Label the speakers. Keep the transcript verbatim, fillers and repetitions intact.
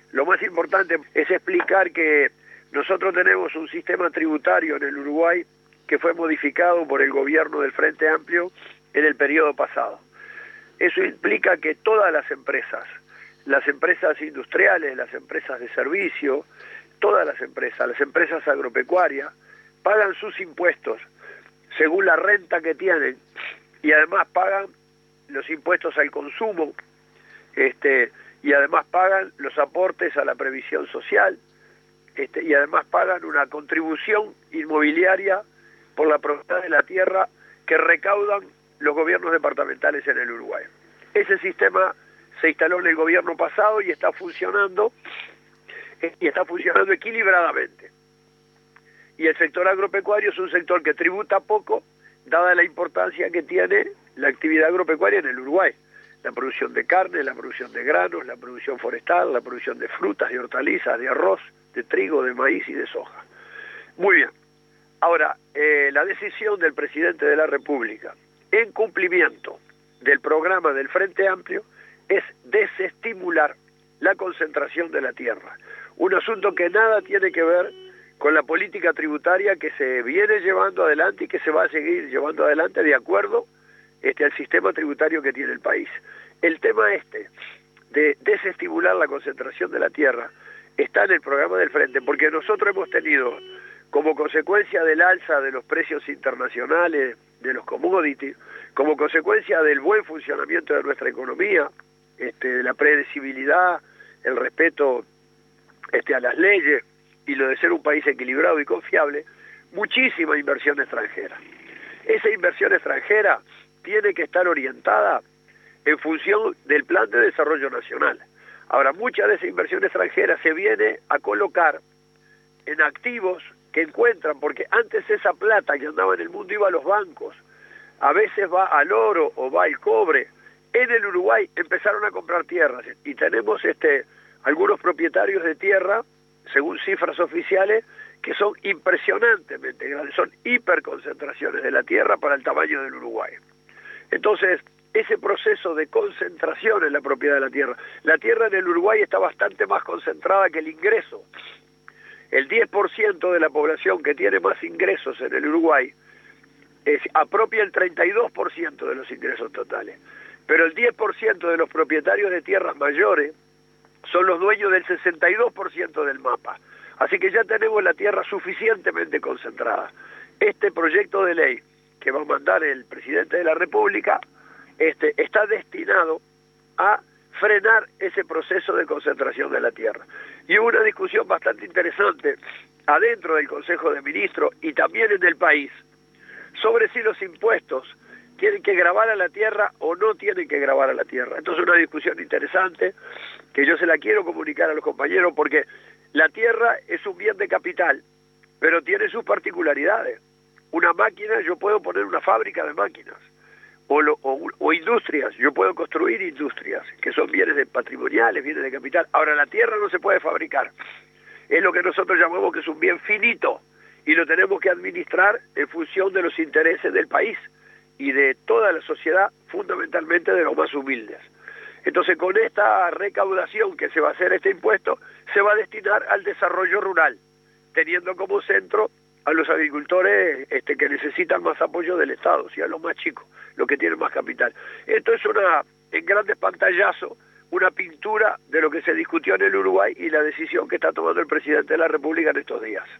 Speaker 1: Lo más importante es explicar que nosotros tenemos un sistema tributario en el Uruguay que fue modificado por el gobierno del Frente Amplio en el periodo pasado. Eso implica que todas las empresas, las empresas industriales, las empresas de servicio, todas las empresas, las empresas agropecuarias, pagan sus impuestos según la renta que tienen y además pagan los impuestos al consumo, este, y además pagan los aportes a la previsión social, este, y además pagan una contribución inmobiliaria por la propiedad de la tierra que recaudan los gobiernos departamentales en el Uruguay. Ese sistema se instaló en el gobierno pasado y está funcionando, y está funcionando equilibradamente. Y el sector agropecuario es un sector que tributa poco, dada la importancia que tiene la actividad agropecuaria en el Uruguay. La producción de carne, la producción de granos, la producción forestal, la producción de frutas, de hortalizas, de arroz, de trigo, de maíz y de soja. Muy bien. Ahora, eh, la decisión del presidente de la República, en cumplimiento del programa del Frente Amplio, es desestimular la concentración de la tierra. Un asunto que nada tiene que ver con la política tributaria que se viene llevando adelante y que se va a seguir llevando adelante de acuerdo este, al sistema tributario que tiene el país. El tema este de desestimular la concentración de la tierra está en el programa del Frente, porque nosotros hemos tenido, como consecuencia del alza de los precios internacionales, de los commodities, como consecuencia del buen funcionamiento de nuestra economía, este, de la predecibilidad, el respeto este, a las leyes y lo de ser un país equilibrado y confiable, muchísima inversión extranjera. Esa inversión extranjera tiene que estar orientada en función del Plan de Desarrollo Nacional. Ahora, mucha de esa inversión extranjera se viene a colocar en activos que encuentran, porque antes esa plata que andaba en el mundo iba a los bancos, a veces va al oro o va al cobre. En el Uruguay empezaron a comprar tierras y tenemos este algunos propietarios de tierra, según cifras oficiales, que son impresionantemente grandes, son hiperconcentraciones de la tierra para el tamaño del Uruguay. Entonces, ese proceso de concentración en la propiedad de la tierra, la tierra en el Uruguay está bastante más concentrada que el ingreso. El diez por ciento de la población que tiene más ingresos en el Uruguay es, apropia el treinta y dos por ciento de los ingresos totales, pero el diez por ciento de los propietarios de tierras mayores son los dueños del sesenta y dos por ciento del mapa. Así que ya tenemos la tierra suficientemente concentrada. Este proyecto de ley que va a mandar el presidente de la República este, está destinado a frenar ese proceso de concentración de la tierra. Y hubo una discusión bastante interesante adentro del Consejo de Ministros y también en el país sobre si los impuestos tienen que gravar a la tierra o no tienen que gravar a la tierra. Entonces una discusión interesante que yo se la quiero comunicar a los compañeros porque la tierra es un bien de capital, pero tiene sus particularidades. Una máquina, yo puedo poner una fábrica de máquinas, o, lo, o, o industrias, yo puedo construir industrias, que son bienes de patrimoniales, bienes de capital. Ahora, la tierra no se puede fabricar. Es lo que nosotros llamamos que es un bien finito, y lo tenemos que administrar en función de los intereses del país y de toda la sociedad, fundamentalmente de los más humildes. Entonces, con esta recaudación que se va a hacer este impuesto, se va a destinar al desarrollo rural, teniendo como centro a los agricultores este, que necesitan más apoyo del Estado, o sea, los más chicos, los que tienen más capital. Esto es una, en grandes pantallazos, una pintura de lo que se discutió en el Uruguay y la decisión que está tomando el presidente de la República en estos días.